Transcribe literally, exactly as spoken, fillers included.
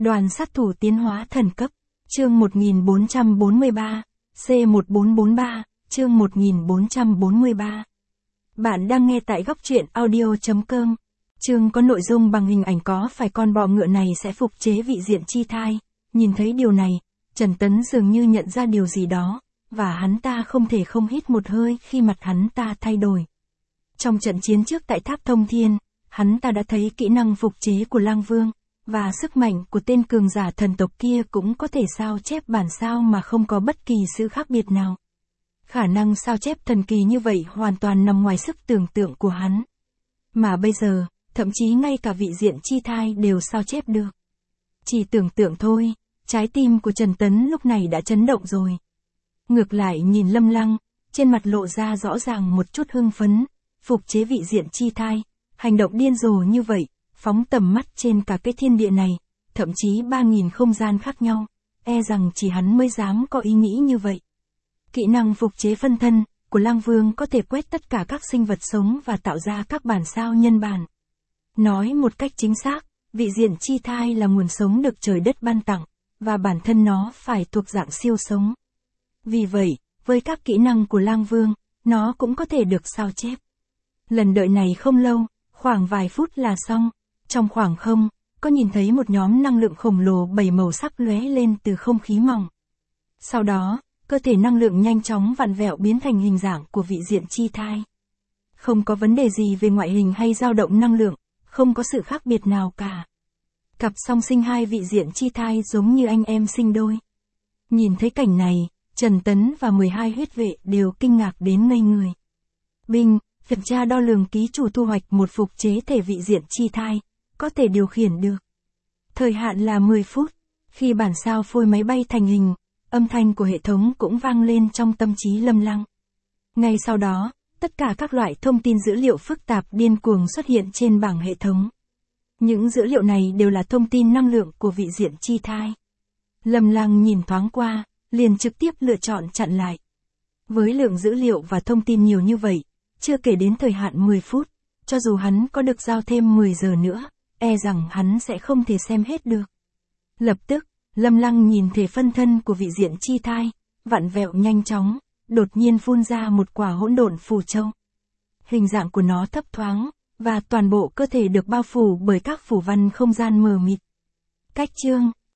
Đoàn sát thủ tiến hóa thần cấp, chương một nghìn bốn trăm bốn mươi ba, C một bốn bốn ba, chương một nghìn bốn trăm bốn mươi ba. Bạn đang nghe tại góc truyện audio chấm com. Chương có nội dung bằng hình ảnh có phải con bọ ngựa này sẽ phục chế vị diện chi thai. Nhìn thấy điều này, Trần Tấn dường như nhận ra điều gì đó, và hắn ta không thể không hít một hơi khi mặt hắn ta thay đổi. Trong trận chiến trước tại Tháp Thông Thiên, hắn ta đã thấy kỹ năng phục chế của Lang Vương, và sức mạnh của tên cường giả thần tộc kia cũng có thể sao chép bản sao mà không có bất kỳ sự khác biệt nào. Khả năng sao chép thần kỳ như vậy hoàn toàn nằm ngoài sức tưởng tượng của hắn. Mà bây giờ, thậm chí ngay cả vị diện chi thai đều sao chép được. Chỉ tưởng tượng thôi, trái tim của Trần Tấn lúc này đã chấn động rồi. Ngược lại nhìn Lâm Lăng, trên mặt lộ ra rõ ràng một chút hưng phấn, phục chế vị diện chi thai, hành động điên rồ như vậy, phóng tầm mắt trên cả cái thiên địa này, thậm chí ba nghìn không gian khác nhau, e rằng chỉ hắn mới dám có ý nghĩ như vậy. Kỹ năng phục chế phân thân của Lang Vương có thể quét tất cả các sinh vật sống và tạo ra các bản sao nhân bản. Nói một cách chính xác, vị diện chi thai là nguồn sống được trời đất ban tặng, và bản thân nó phải thuộc dạng siêu sống. Vì vậy, với các kỹ năng của Lang Vương, nó cũng có thể được sao chép. Lần đợi này không lâu, khoảng vài phút là xong. Trong khoảng không, có nhìn thấy một nhóm năng lượng khổng lồ bảy màu sắc lóe lên từ không khí mỏng. Sau đó, cơ thể năng lượng nhanh chóng vặn vẹo biến thành hình dạng của vị diện chi thai. Không có vấn đề gì về ngoại hình hay dao động năng lượng, không có sự khác biệt nào cả. Cặp song sinh hai vị diện chi thai giống như anh em sinh đôi. Nhìn thấy cảnh này, Trần Tấn và mười hai huyết vệ đều kinh ngạc đến ngây người. Binh, kiểm tra đo lường ký chủ thu hoạch một phục chế thể vị diện chi thai, có thể điều khiển được. Thời hạn là mười phút, khi bản sao phôi máy bay thành hình, âm thanh của hệ thống cũng vang lên trong tâm trí Lâm Lăng. Ngay sau đó, tất cả các loại thông tin dữ liệu phức tạp điên cuồng xuất hiện trên bảng hệ thống. Những dữ liệu này đều là thông tin năng lượng của vị diện chi thai. Lâm Lăng nhìn thoáng qua, liền trực tiếp lựa chọn chặn lại. Với lượng dữ liệu và thông tin nhiều như vậy, chưa kể đến thời hạn mười phút, cho dù hắn có được giao thêm mười giờ nữa, e rằng hắn sẽ không thể xem hết được. Lập tức, Lâm Lăng nhìn thể phân thân của vị diện chi thai, vặn vẹo nhanh chóng, đột nhiên phun ra một quả hỗn độn phù châu. Hình dạng của nó thấp thoáng, và toàn bộ cơ thể được bao phủ bởi các phủ văn không gian mờ mịt. Cách chương